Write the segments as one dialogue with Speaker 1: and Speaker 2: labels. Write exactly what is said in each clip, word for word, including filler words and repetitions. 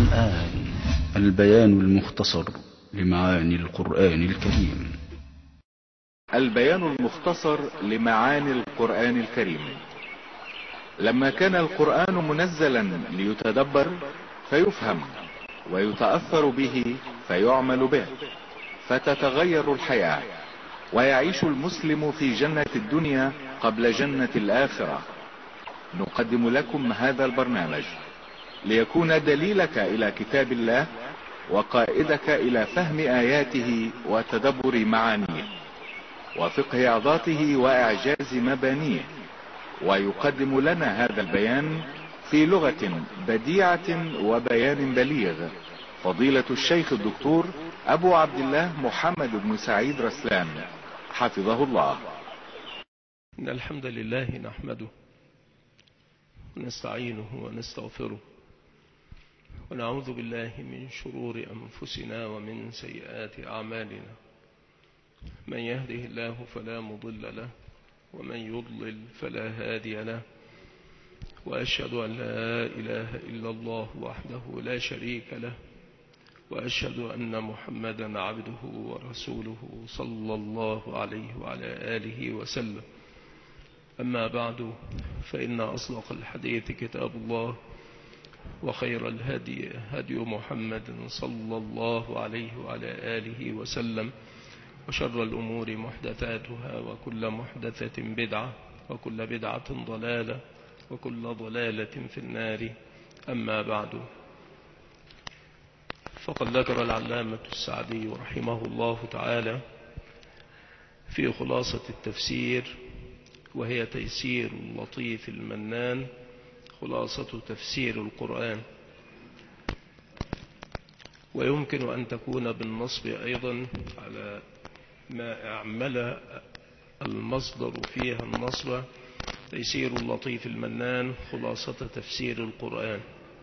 Speaker 1: والآن البيان المختصر لمعاني القرآن الكريم.
Speaker 2: البيان المختصر لمعاني القرآن الكريم. لما كان القرآن منزلا ليتدبر فيفهم ويتأثر به فيعمل به، فتتغير الحياة ويعيش المسلم في جنة الدنيا قبل جنة الآخرة. نقدم لكم هذا البرنامج ليكون دليلك إلى كتاب الله وقائدك إلى فهم آياته وتدبر معانيه وفقه عظاته وإعجاز مبانيه. ويقدم لنا هذا البيان في لغة بديعة وبيان بليغ فضيلة الشيخ الدكتور أبو عبد الله محمد بن سعيد رسلان حفظه الله.
Speaker 3: إن الحمد لله نحمده ونستعينه ونستغفره ونعوذ بالله من شرور أنفسنا ومن سيئات أعمالنا. من يهده الله فلا مضل له ومن يضلل فلا هادي له، وأشهد أن لا إله إلا الله وحده لا شريك له، وأشهد أن محمدا عبده ورسوله صلى الله عليه وعلى آله وسلم. أما بعد، فإن أصدق الحديث كتاب الله، وخير الهدي هدي محمد صلى الله عليه وعلى آله وسلم، وشر الأمور محدثاتها، وكل محدثة بدعة، وكل بدعة ضلالة، وكل ضلالة في النار. أما بعد، فقد ذكر العلامة السعدي رحمه الله تعالى في خلاصة التفسير، وهي تيسير اللطيف المنان، خلاصة تفسير القرآن، ويمكن أن تكون بالنصب أيضا على ما أعمل المصدر فيها النصب، تيسير اللطيف المنان خلاصة تفسير القرآن.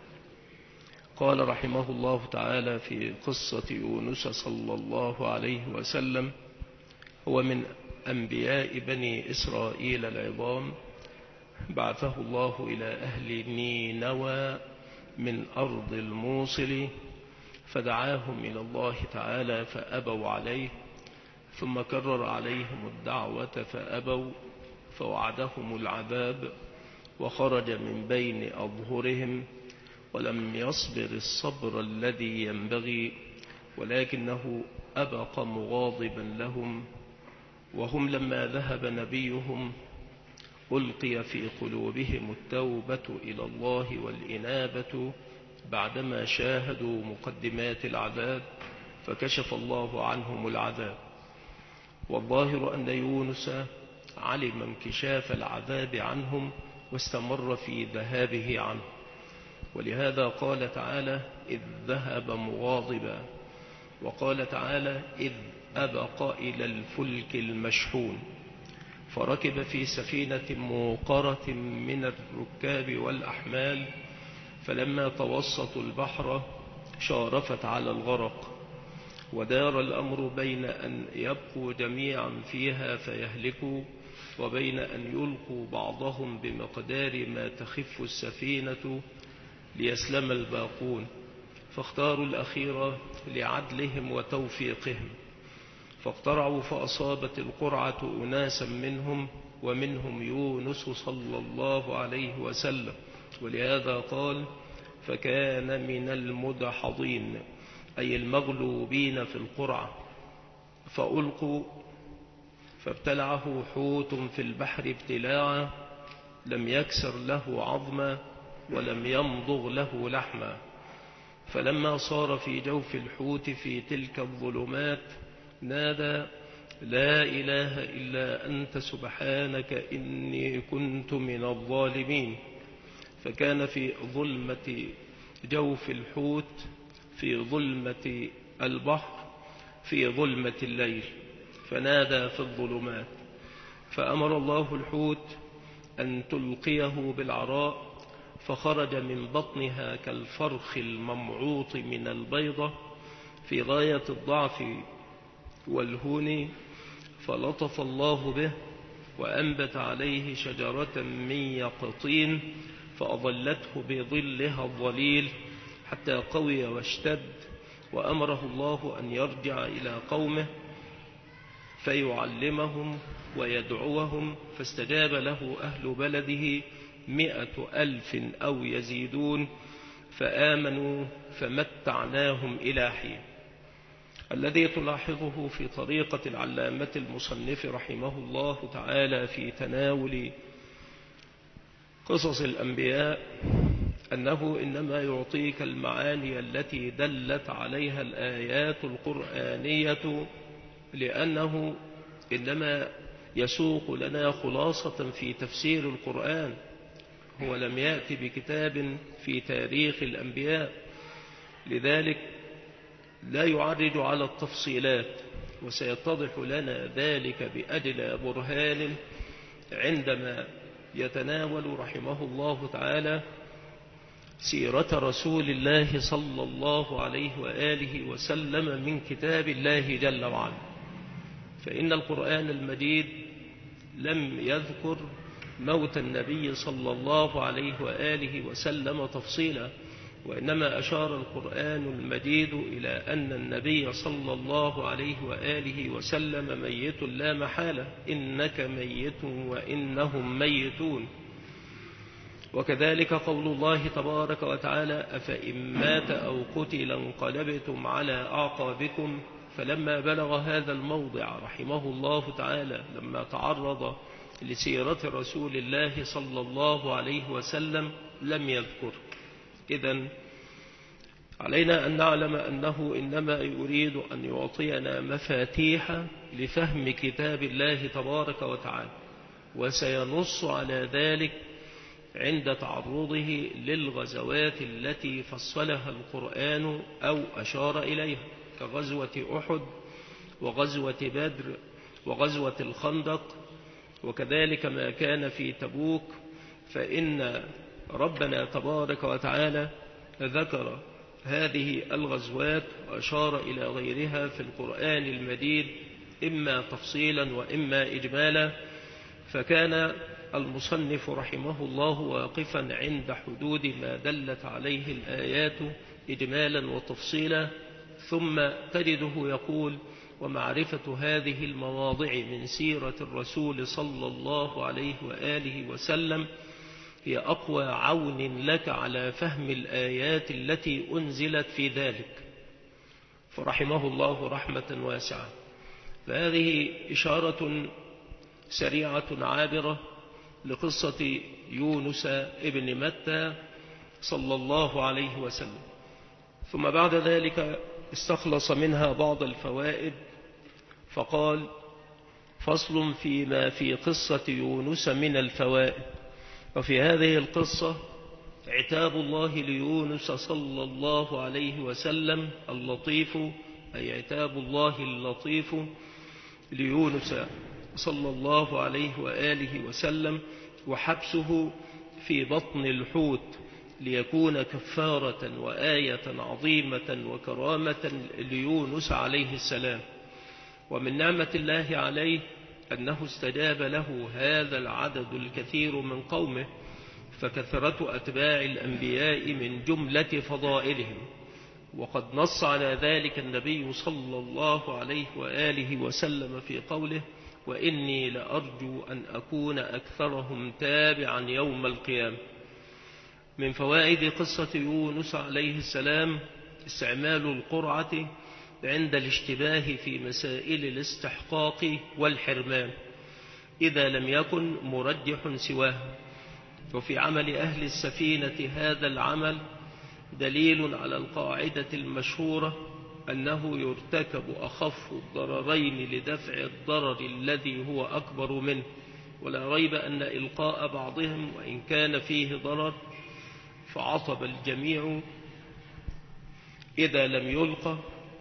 Speaker 3: قال رحمه الله تعالى في قصة يونس صلى الله عليه وسلم: هو من أنبياء بني إسرائيل العظام، بعثه الله إلى أهل نينوى من أرض الموصل، فدعاهم إلى الله تعالى فأبوا عليه، ثم كرر عليهم الدعوة فأبوا، فوعدهم العذاب وخرج من بين أظهرهم، ولم يصبر الصبر الذي ينبغي، ولكنه أبق مغاضبا لهم. وهم لما ذهب نبيهم ألقي في قلوبهم التوبة إلى الله والإنابة بعدما شاهدوا مقدمات العذاب، فكشف الله عنهم العذاب. والظاهر أن يونس علم انكشاف العذاب عنهم واستمر في ذهابه عنه، ولهذا قال تعالى: إذ ذهب مغاضبا، وقال تعالى: إذ أبق إلى الفلك المشحون، فركب في سفينة موقرة من الركاب والأحمال، فلما توسطوا البحر شارفت على الغرق، ودار الأمر بين أن يبقوا جميعا فيها فيهلكوا، وبين أن يلقوا بعضهم بمقدار ما تخف السفينة ليسلم الباقون، فاختاروا الأخير لعدلهم وتوفيقهم، فاقترعوا فأصابت القرعة أناسا منهم، ومنهم يونس صلى الله عليه وسلم، ولهذا قال: فكان من المدحضين، أي المغلوبين في القرعة. فألقوا فابتلعه حوت في البحر ابتلاعا، لم يكسر له عظما ولم يمضغ له لحما، فلما صار في جوف الحوت في تلك الظلمات نادى: لا إله إلا أنت سبحانك إني كنت من الظالمين. فكان في ظلمة جوف الحوت، في ظلمة البحر، في ظلمة الليل، فنادى في الظلمات، فأمر الله الحوت أن تلقيه بالعراء، فخرج من بطنها كالفرخ الممعوط من البيضة في غاية الضعف والهون، فلطف الله به وأنبت عليه شجرة من يقطين فأظلته بظلها الظليل حتى قوي واشتد، وأمره الله أن يرجع إلى قومه فيعلمهم ويدعوهم، فاستجاب له أهل بلده مئة ألف أو يزيدون، فآمنوا فمتعناهم إلى حين. الذي تلاحظه في طريقة العلامة المصنف رحمه الله تعالى في تناول قصص الأنبياء أنه إنما يعطيك المعاني التي دلت عليها الآيات القرآنية، لأنه إنما يسوق لنا خلاصة في تفسير القرآن. هو لم يأتي بكتاب في تاريخ الأنبياء، لذلك لا يعرج على التفصيلات، وسيتضح لنا ذلك بأدلى برهان عندما يتناول رحمه الله تعالى سيرة رسول الله صلى الله عليه وآله وسلم من كتاب الله جل وعلا. فإن القرآن المجيد لم يذكر موت النبي صلى الله عليه وآله وسلم تفصيلا، وإنما أشار القرآن المجيد إلى أن النبي صلى الله عليه وآله وسلم ميت لا محالة، إنك ميت وإنهم ميتون. وكذلك قول الله تبارك وتعالى: أفإن مات أو قتل انقلبتم على أعقابكم. فلما بلغ هذا الموضع رحمه الله تعالى، لما تعرض لسيرة رسول الله صلى الله عليه وسلم، لم يذكر. إذن علينا أن نعلم أنه إنما يريد أن يعطينا مفاتيح لفهم كتاب الله تبارك وتعالى، وسينص على ذلك عند تعرضه للغزوات التي فصلها القرآن أو أشار إليها، كغزوة أحد وغزوة بدر وغزوة الخندق، وكذلك ما كان في تبوك. فإن ربنا تبارك وتعالى ذكر هذه الغزوات وأشار إلى غيرها في القرآن المجيد، إما تفصيلا وإما إجمالا. فكان المصنف رحمه الله واقفا عند حدود ما دلت عليه الآيات إجمالا وتفصيلا، ثم تجده يقول: ومعرفة هذه المواضع من سيرة الرسول صلى الله عليه وآله وسلم هي أقوى عون لك على فهم الآيات التي أنزلت في ذلك. فرحمه الله رحمة واسعة. فهذه إشارة سريعة عابرة لقصة يونس ابن متى صلى الله عليه وسلم، ثم بعد ذلك استخلص منها بعض الفوائد، فقال: فصل فيما في قصة يونس من الفوائد. وفي هذه القصة عتاب الله ليونس صلى الله عليه وسلم اللطيف، أي عتاب الله اللطيف ليونس صلى الله عليه وآله وسلم، وحبسه في بطن الحوت ليكون كفارة وآية عظيمة وكرامة ليونس عليه السلام. ومن نعمة الله عليه أنه استجاب له هذا العدد الكثير من قومه، فكثرة أتباع الأنبياء من جملة فضائلهم. وقد نص على ذلك النبي صلى الله عليه وآله وسلم في قوله: وإني لأرجو أن أكون أكثرهم تابعا يوم القيامة. من فوائد قصة يونس عليه السلام استعمال القرعة عند الاشتباه في مسائل الاستحقاق والحرمان إذا لم يكن مرجح سواه. وفي عمل أهل السفينة هذا العمل دليل على القاعدة المشهورة أنه يرتكب أخف الضررين لدفع الضرر الذي هو أكبر منه. ولا ريب أن إلقاء بعضهم وإن كان فيه ضرر فعصب الجميع إذا لم يلقى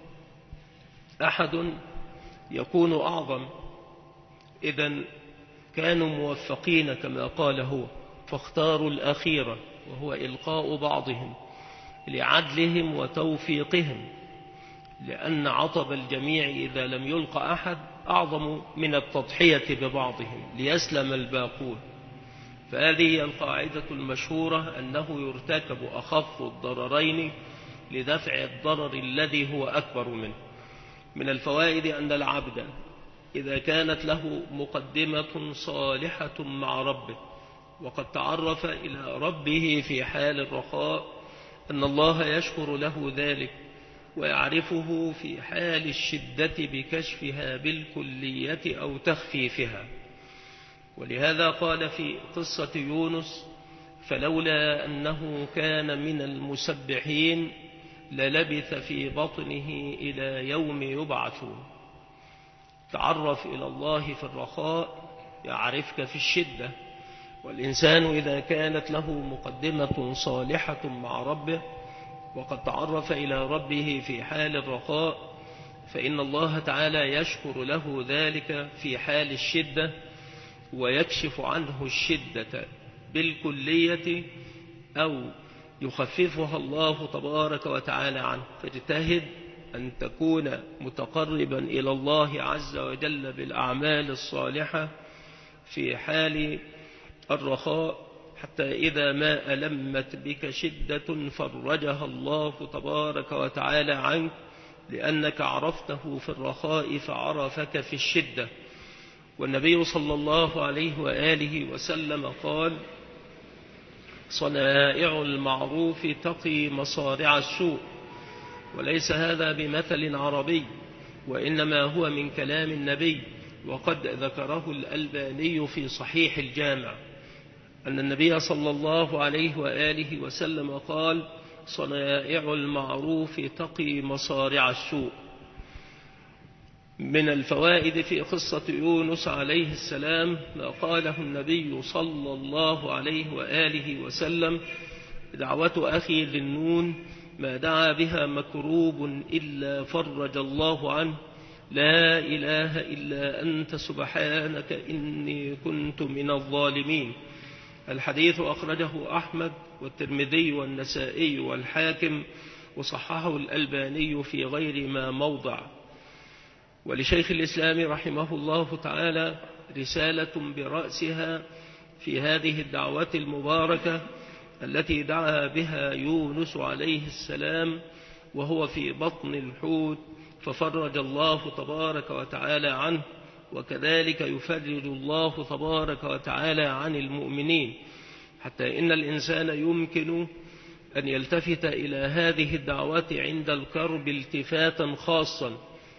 Speaker 3: أحد يكون أعظم. إذن كانوا موفقين كما قال هو، فاختاروا الأخيرة وهو إلقاء بعضهم لعدلهم وتوفيقهم، لأن عطب الجميع إذا لم يلقى أحد أعظم من التضحية ببعضهم ليسلم الباقون. فهذه القاعدة المشهورة أنه يرتكب أخف الضررين لدفع الضرر الذي هو أكبر منه. من الفوائد أن العبد إذا كانت له مقدمة صالحة مع ربه وقد تعرف إلى ربه في حال الرخاء أن الله يشكر له ذلك ويعرفه في حال الشدة بكشفها بالكلية أو تخفيفها. ولهذا قال في قصة يونس: فلولا أنه كان من المسبحين للبث في بطنه إلى يوم يبعثون. تعرف إلى الله في الرخاء يعرفك في الشدة. والإنسان إذا كانت له مقدمة صالحة مع ربه وقد تعرف إلى ربه في حال الرخاء فإن الله تعالى يشكر له ذلك في حال الشدة ويكشف عنه الشدة بالكلية أو يخففها الله تبارك وتعالى عنه. فاجتهد أن تكون متقربا إلى الله عز وجل بالأعمال الصالحة في حال الرخاء حتى إذا ما ألمت بك شدة فرجها الله تبارك وتعالى عنك، لأنك عرفته في الرخاء فعرفك في الشدة. والنبي صلى الله عليه وآله وسلم قال: صنائع المعروف تقي مصارع السوء. وليس هذا بمثل عربي، وإنما هو من كلام النبي، وقد ذكره الألباني في صحيح الجامع أن النبي صلى الله عليه وآله وسلم قال: صنائع المعروف تقي مصارع السوء. من الفوائد في قصة يونس عليه السلام ما قاله النبي صلى الله عليه وآله وسلم: دعوة أخي ذي النون ما دعا بها مكروب إلا فرج الله عنه، لا إله إلا أنت سبحانك إني كنت من الظالمين. الحديث أخرجه أحمد والترمذي والنسائي والحاكم، وصححه الألباني في غير ما موضع. ولشيخ الإسلام رحمه الله تعالى رسالة برأسها في هذه الدعوة المباركة التي دعا بها يونس عليه السلام وهو في بطن الحوت ففرج الله تبارك وتعالى عنه، وكذلك يفرج الله تبارك وتعالى عن المؤمنين، حتى إن الإنسان يمكن أن يلتفت إلى هذه الدعوة عند الكرب التفاتا خاصا،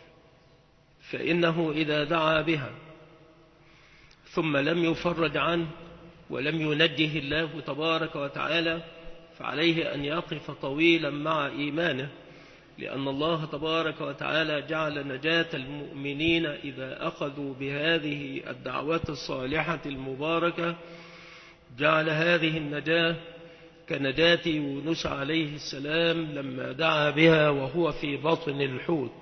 Speaker 3: فإنه إذا دعا بها ثم لم يفرج عنه ولم ينجه الله تبارك وتعالى فعليه أن يقف طويلا مع إيمانه، لأن الله تبارك وتعالى جعل نجاة المؤمنين إذا أخذوا بهذه الدعوة الصالحة المباركة، جعل هذه النجاة كنجاة يونس عليه السلام لما دعا بها وهو في بطن الحوت.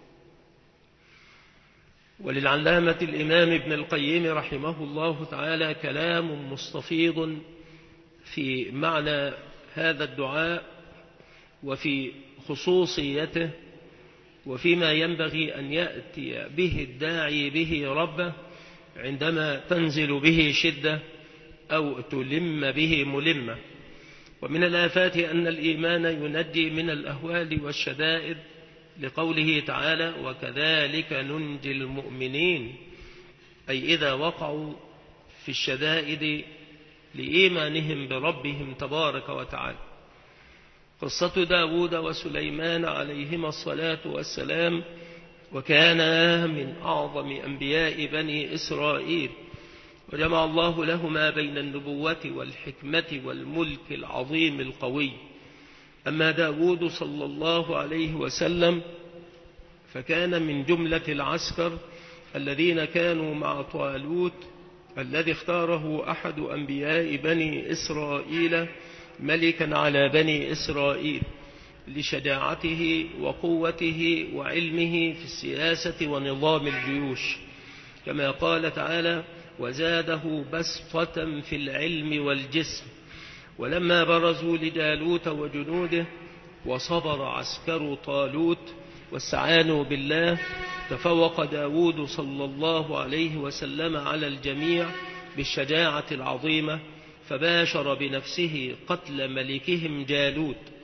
Speaker 3: وللعلامة الإمام ابن القيم رحمه الله تعالى كلام مستفيض في معنى هذا الدعاء وفي خصوصيته وفيما ينبغي أن يأتي به الداعي به ربه عندما تنزل به شدة أو تلم به ملمة. ومن الآفات أن الإيمان ينجي من الأهوال والشدائد، لقوله تعالى: وكذلك ننجي المؤمنين، أي إذا وقعوا في الشدائد لإيمانهم بربهم تبارك وتعالى. قصة داود وسليمان عليهما الصلاة والسلام وكانا من أعظم أنبياء بني إسرائيل، وجمع الله لهما بين النبوة والحكمة والملك العظيم القوي. أما داود صلى الله عليه وسلم فكان من جملة العسكر الذين كانوا مع طالوت الذي اختاره أحد أنبياء بني إسرائيل ملكا على بني إسرائيل لشجاعته وقوته وعلمه في السياسة ونظام الجيوش، كما قال تعالى: وزاده بسطة في العلم والجسم. ولما برزوا لجالوت وجنوده وصبر عسكر طالوت واستعانوا بالله، تفوق داود صلى الله عليه وسلم على الجميع بالشجاعة العظيمة، فباشر بنفسه قتل ملكهم جالوت،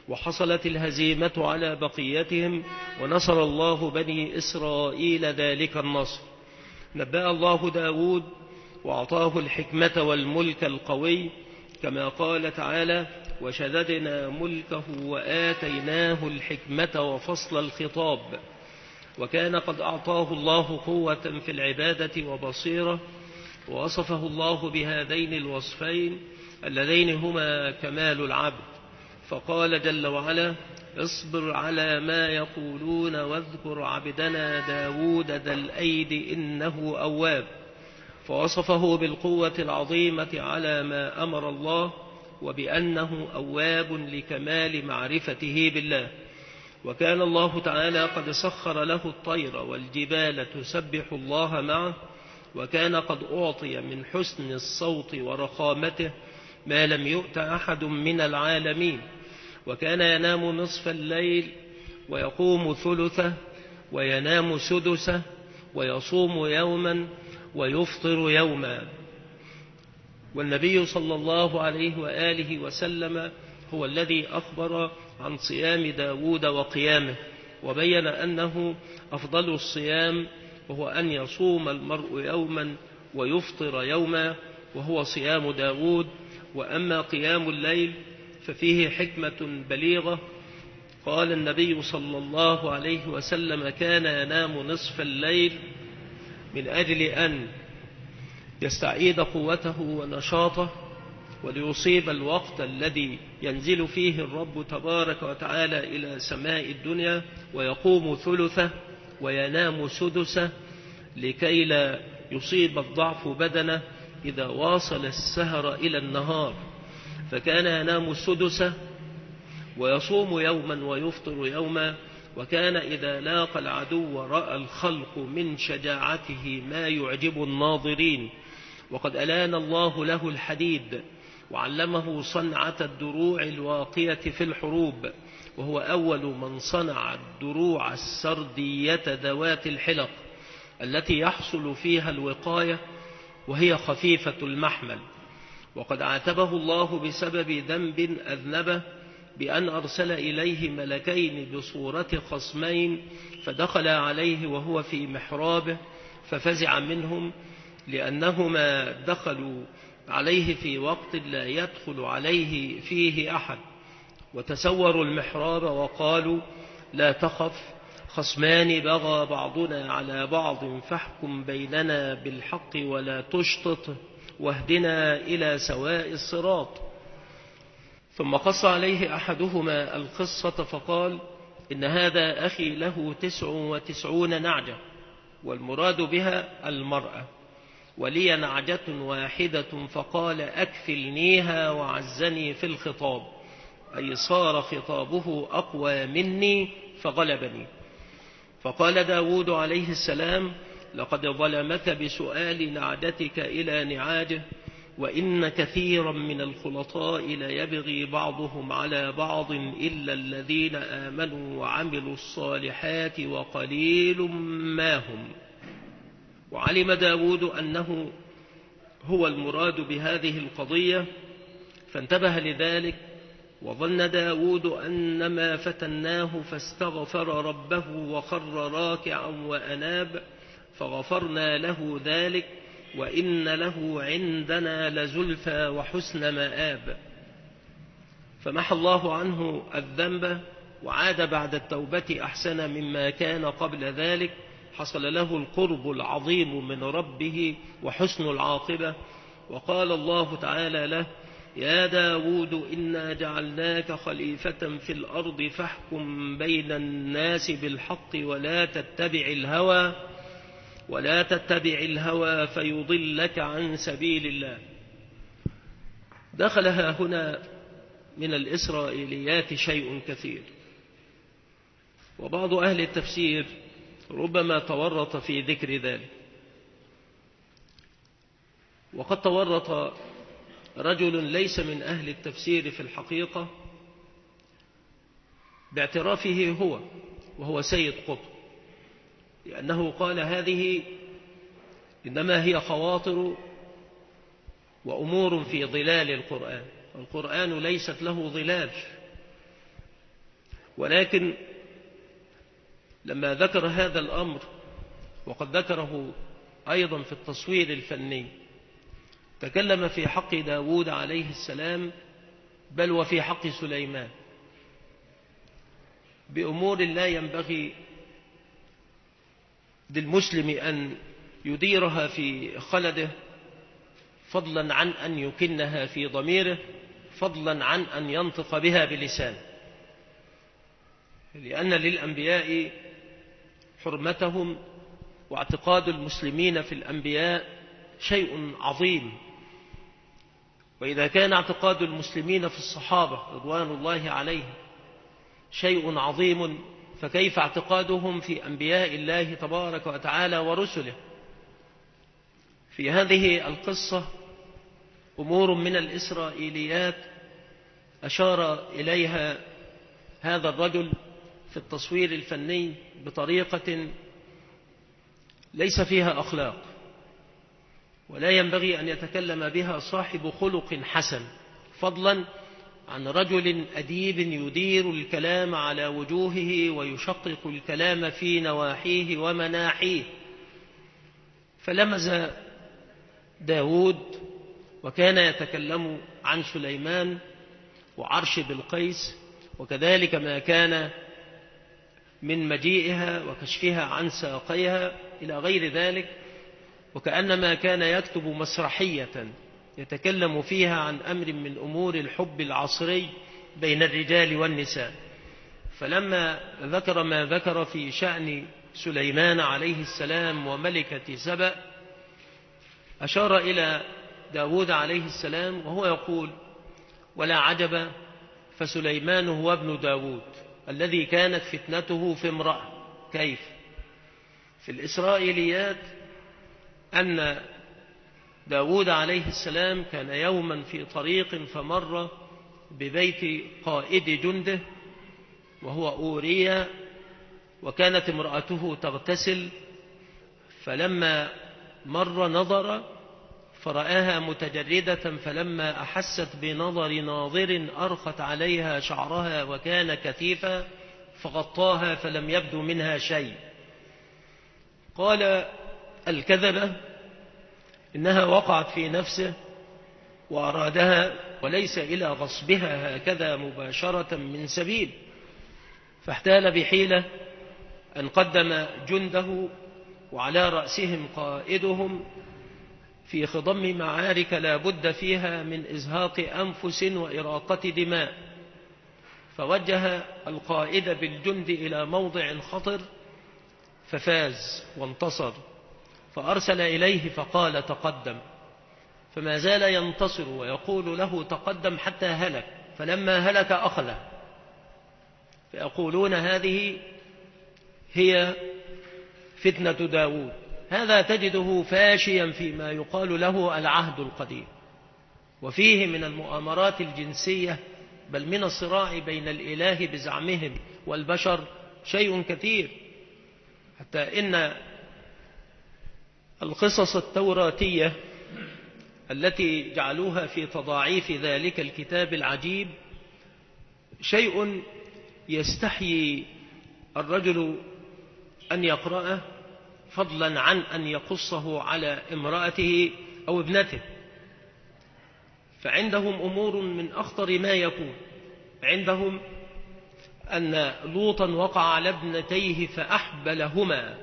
Speaker 3: وحصلت الهزيمة على بقيتهم، ونصر الله بني إسرائيل ذلك النصر. نبأ الله داود وأعطاه الحكمة والملك القوي، كما قال تعالى: وشددنا ملكه وآتيناه الحكمة وفصل الخطاب. وكان قد أعطاه الله قوة في العبادة وبصيرة، ووصفه الله بهذين الوصفين اللذين هما كمال العبد، فقال جل وعلا: اصبر على ما يقولون واذكر عبدنا داود ذا الأيد إنه أواب. فوصفه بالقوة العظيمة على ما أمر الله، وبأنه أواب لكمال معرفته بالله. وكان الله تعالى قد سخر له الطير والجبال تسبح الله معه، وكان قد أعطي من حسن الصوت ورخامته ما لم يؤت أحد من العالمين. وكان ينام نصف الليل ويقوم ثلثه، وينام سدسه، ويصوم يوما ويفطر يوما. والنبي صلى الله عليه وآله وسلم هو الذي أخبر عن صيام داود وقيامه، وبين أنه أفضل الصيام وهو أن يصوم المرء يوما ويفطر يوما، وهو صيام داود. وأما قيام الليل ففيه حكمة بليغة. قال النبي صلى الله عليه وسلم: كان ينام نصف الليل من أجل أن يستعيد قوته ونشاطه، وليصيب الوقت الذي ينزل فيه الرب تبارك وتعالى إلى سماء الدنيا، ويقوم ثلثه وينام سدسه، لكي لا يصيب الضعف بدنه إذا واصل السهر إلى النهار. فكان ينام السدسه ويصوم يوما ويفطر يوما. وكان إذا لاقى العدو رأى الخلق من شجاعته ما يعجب الناظرين، وقد ألان الله له الحديد وعلمه صنعة الدروع الواقية في الحروب، وهو أول من صنع الدروع السردية ذوات الحلق التي يحصل فيها الوقاية، وهي خفيفة المحمل. وقد عاتبه الله بسبب ذنب أذنبه بأن أرسل إليه ملكين بصورة خصمين، فدخل عليه وهو في محرابه ففزع منهم، لأنهما دخلوا عليه في وقت لا يدخل عليه فيه أحد، وتسوروا المحراب وقالوا: لا تخف، خصمان بغى بعضنا على بعض فاحكم بيننا بالحق ولا تشطط واهدنا إلى سواء الصراط. ثم قص عليه أحدهما القصة فقال: إن هذا أخي له تسع وتسعون نعجة، والمراد بها المرأة، ولي نعجة واحدة، فقال: أكفلنيها، وعزني في الخطاب، أي صار خطابه أقوى مني فغلبني. فقال داود عليه السلام: لقد ظلمك بسؤال نعجتك إلى نعاجه، وإن كثيرا من الخلطاء ليبغي بعضهم على بعض إلا الذين آمنوا وعملوا الصالحات وقليل ما هم. وعلم داود أنه هو المراد بهذه القضية، فانتبه لذلك. وظن داود أنما فتناه فاستغفر ربه وخر راكعا وأناب، فغفرنا له ذلك، وإن له عندنا لزلفى وحسن مآب. فمحى الله عنه الذنب، وعاد بعد التوبة أحسن مما كان قبل ذلك. حصل له القرب العظيم من ربه وحسن العاقبة. وقال الله تعالى له: يا داود إنا جعلناك خليفة في الأرض فاحكم بين الناس بالحق ولا تتبع الهوى ولا تتبع الهوى فيضلك عن سبيل الله. دخلها هنا من الإسرائيليات شيء كثير، وبعض أهل التفسير ربما تورط في ذكر ذلك. وقد تورط رجل ليس من أهل التفسير في الحقيقة باعترافه هو، وهو سيد قطب، لأنه قال: هذه إنما هي خواطر وأمور في ظلال القرآن، القرآن ليست له ظلال، ولكن لما ذكر هذا الأمر، وقد ذكره أيضا في التصوير الفني، تكلم في حق داود عليه السلام بل وفي حق سليمان بأمور لا ينبغي للمسلم أن يديرها في خلده، فضلا عن أن يكنها في ضميره، فضلا عن أن ينطق بها بلسانه، لأن للأنبياء حرمتهم، واعتقاد المسلمين في الأنبياء شيء عظيم. وإذا كان اعتقاد المسلمين في الصحابة رضوان الله عليهم شيء عظيم، فكيف اعتقادهم في أنبياء الله تبارك وتعالى ورسله؟ في هذه القصة أمور من الإسرائيليات أشار إليها هذا الرجل في التصوير الفني بطريقة ليس فيها أخلاق، ولا ينبغي أن يتكلم بها صاحب خلق حسن، فضلا عن رجل أديب يدير الكلام على وجوهه ويشقق الكلام في نواحيه ومناحيه. فلمز داود وكان يتكلم عن سليمان وعرش بلقيس، وكذلك ما كان من مجيئها وكشفها عن ساقيها إلى غير ذلك، وكأنما كان يكتب مسرحية يتكلم فيها عن أمر من أمور الحب العصري بين الرجال والنساء. فلما ذكر ما ذكر في شأن سليمان عليه السلام وملكة سبأ، أشار إلى داود عليه السلام وهو يقول: ولا عجب، فسليمان هو ابن داود الذي كانت فتنته في امرأة. كيف؟ في الإسرائيليات أن داود عليه السلام كان يوما في طريق فمر ببيت قائد جنده وهو أوريا، وكانت امرأته تغتسل، فلما مر نظر فرآها متجردة، فلما أحست بنظر ناظر أرخت عليها شعرها وكان كثيفا فغطاها فلم يبدو منها شيء. قال الكذبة إنها وقعت في نفسه وأرادها وليس إلى غصبها هكذا مباشرة من سبيل، فاحتال بحيلة أن قدم جنده وعلى رأسهم قائدهم في خضم معارك لا بد فيها من إزهاق أنفس وإراقة دماء، فوجه القائد بالجند إلى موضع خطر ففاز وانتصر، فأرسل إليه فقال: تقدم، فما زال ينتصر ويقول له تقدم حتى هلك، فلما هلك أخذه. فيقولون هذه هي فتنة داود. هذا تجده فاشيا فيما يقال له العهد القديم، وفيه من المؤامرات الجنسية بل من الصراع بين الإله بزعمهم والبشر شيء كثير، حتى إن القصص التوراتية التي جعلوها في تضاعيف ذلك الكتاب العجيب شيء يستحيي الرجل أن يقرأه، فضلا عن أن يقصه على امرأته أو ابنته. فعندهم أمور من أخطر ما يكون. عندهم أن لوطا وقع على ابنتيه فأحبلهما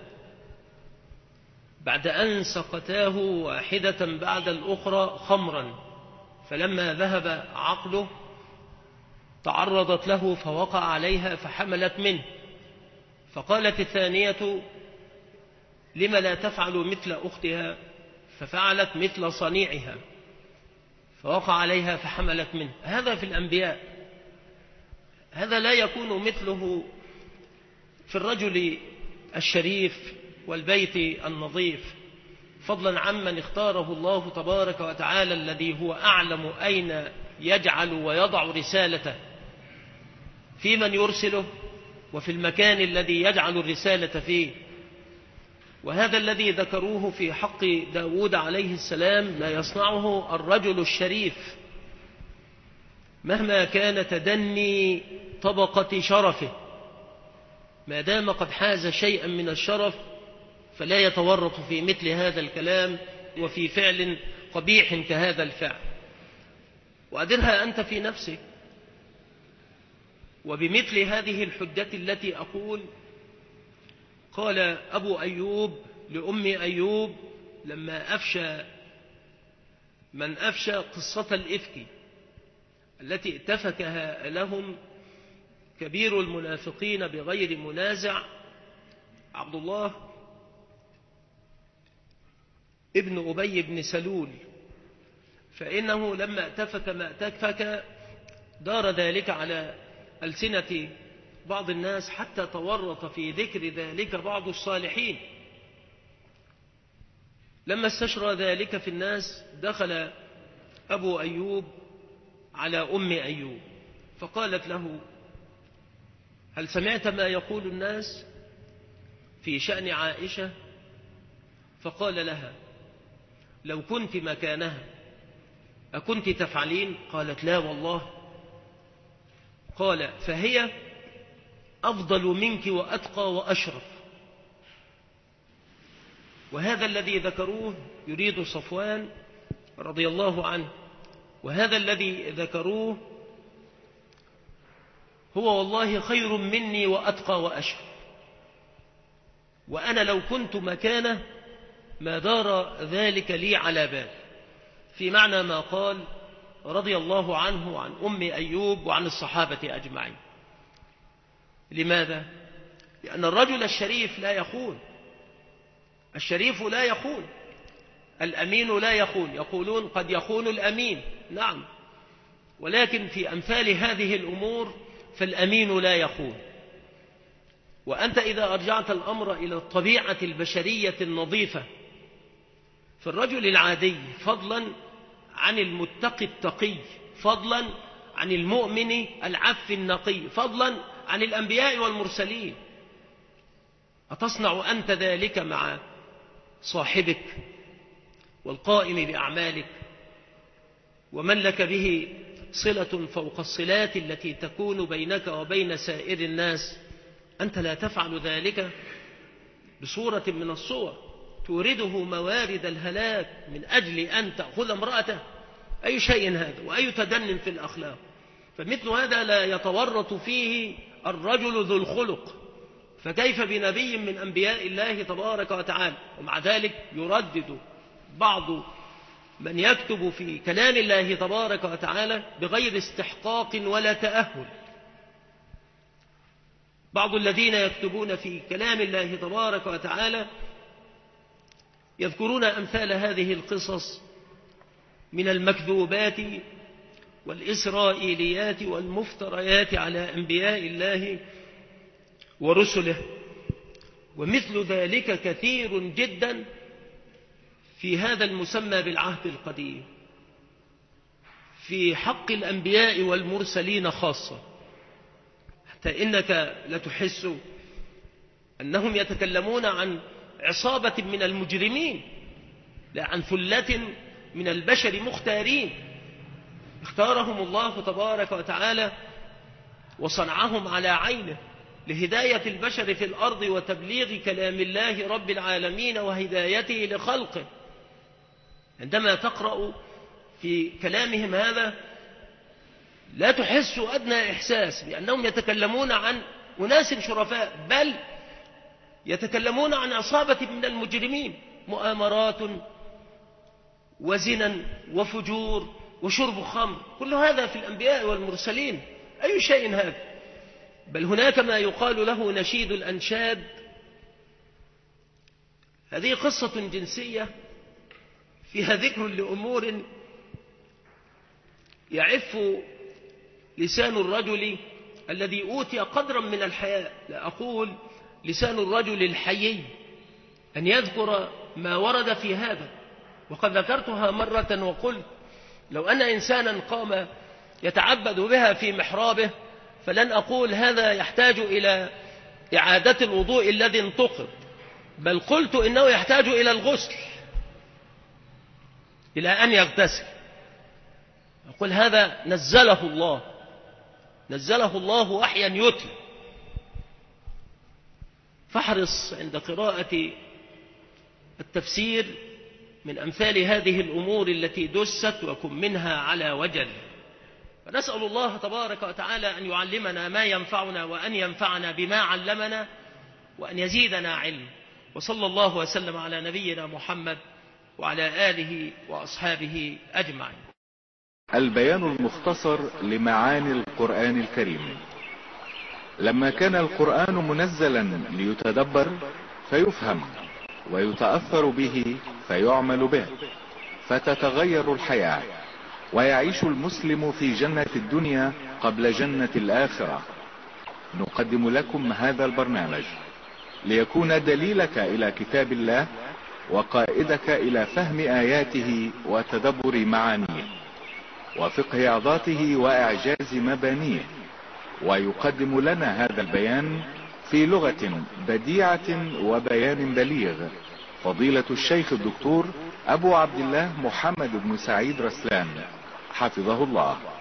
Speaker 3: بعد أن سقتاه واحدة بعد الأخرى خمرا، فلما ذهب عقله تعرضت له فوقع عليها فحملت منه، فقالت الثانية: لم لا تفعل مثل أختها؟ ففعلت مثل صنيعها فوقع عليها فحملت منه. هذا في الأنبياء، هذا لا يكون مثله في الرجل الشريف والبيت النظيف، فضلا عمن اختاره الله تبارك وتعالى الذي هو أعلم أين يجعل ويضع رسالته، في من يرسله وفي المكان الذي يجعل الرسالة فيه. وهذا الذي ذكروه في حق داود عليه السلام لا يصنعه الرجل الشريف، مهما كان تدني طبقة شرفه، ما دام قد حاز شيئا من الشرف فلا يتورط في مثل هذا الكلام وفي فعل قبيح كهذا الفعل. وأدرها أنت في نفسك. وبمثل هذه الحجة التي أقول، قال أبو أيوب لأم أيوب لما أفشى من أفشى قصة الإفك التي اتفكها لهم كبير المنافقين بغير منازع عبد الله ابن أبي بن سلول، فإنه لما اتفك ما اتفك دار ذلك على ألسنة بعض الناس حتى تورط في ذكر ذلك بعض الصالحين. لما استشرى ذلك في الناس دخل أبو أيوب على أم أيوب فقالت له: هل سمعت ما يقول الناس في شأن عائشة؟ فقال لها: لو كنت مكانها أكنت تفعلين؟ قالت: لا والله. قال: فهي أفضل منك وأتقى وأشرف. وهذا الذي ذكروه يريد صفوان رضي الله عنه، وهذا الذي ذكروه هو والله خير مني وأتقى وأشرف، وأنا لو كنت مكانه ما دار ذلك لي على بال، في معنى ما قال رضي الله عنه عن أم أيوب وعن الصحابة أجمعين. لماذا؟ لأن الرجل الشريف لا يخون، الشريف لا يخون، الأمين لا يخون. يقولون قد يخون الأمين، نعم، ولكن في أمثال هذه الأمور فالأمين لا يخون. وأنت إذا أرجعت الأمر إلى الطبيعة البشرية النظيفة في الرجل العادي، فضلا عن المتقي التقي، فضلا عن المؤمن العف النقي، فضلا عن الأنبياء والمرسلين، أتصنع أنت ذلك مع صاحبك والقائم بأعمالك ومن لك به صلة فوق الصلات التي تكون بينك وبين سائر الناس؟ أنت لا تفعل ذلك بصورة من الصور تورده موارد الهلاك من أجل أن تأخذ امرأته. أي شيء هذا، وأي تدن في الأخلاق. فمثل هذا لا يتورط فيه الرجل ذو الخلق، فكيف بنبي من أنبياء الله تبارك وتعالى؟ ومع ذلك يردد بعض من يكتب في كلام الله تبارك وتعالى بغير استحقاق ولا تأهل. بعض الذين يكتبون في كلام الله تبارك وتعالى يذكرون أمثال هذه القصص من المكذوبات والإسرائيليات والمفتريات على أنبياء الله ورسله، ومثل ذلك كثير جدا في هذا المسمى بالعهد القديم في حق الأنبياء والمرسلين خاصة، حتى إنك لتحس أنهم يتكلمون عن عصابة من المجرمين لا عن ثلة من البشر مختارين اختارهم الله تبارك وتعالى وصنعهم على عينه لهداية البشر في الأرض وتبليغ كلام الله رب العالمين وهدايته لخلقه. عندما تقرأ في كلامهم هذا لا تحس أدنى إحساس بأنهم يتكلمون عن أناس شرفاء، بل يتكلمون عن عصابة من المجرمين، مؤامرات وزنا وفجور وشرب خمر، كل هذا في الأنبياء والمرسلين. أي شيء هذا؟ بل هناك ما يقال له نشيد الأنشاد. هذه قصة جنسية فيها ذكر لأمور يعف لسان الرجل الذي أوتي قدرا من الحياء، لا أقول لسان الرجل الحيي، أن يذكر ما ورد في هذا. وقد ذكرتها مرة وقلت لو أن إنسانا قام يتعبد بها في محرابه فلن أقول هذا يحتاج إلى إعادة الوضوء الذي انتقض، بل قلت إنه يحتاج إلى الغسل، إلى أن يغتسل. يقول هذا نزله الله، نزله الله وحيا يتلى. فاحرص عند قراءة التفسير من أمثال هذه الأمور التي دست وكن منها على وجل. فنسأل الله تبارك وتعالى أن يعلمنا ما ينفعنا وأن ينفعنا بما علمنا وأن يزيدنا علم. وصلى الله وسلم على نبينا محمد وعلى آله وأصحابه أجمعين.
Speaker 2: البيان المختصر لمعاني القرآن الكريم. لما كان القرآن منزلا ليتدبر فيفهم ويتأثر به فيعمل به، فتتغير الحياة ويعيش المسلم في جنة الدنيا قبل جنة الآخرة. نقدم لكم هذا البرنامج ليكون دليلك إلى كتاب الله وقائدك إلى فهم آياته وتدبر معانيه وفقه عظاته وإعجاز مبانيه. ويقدم لنا هذا البيان في لغة بديعة وبيان بليغ فضيلة الشيخ الدكتور أبو عبد الله محمد بن سعيد رسلان حفظه الله.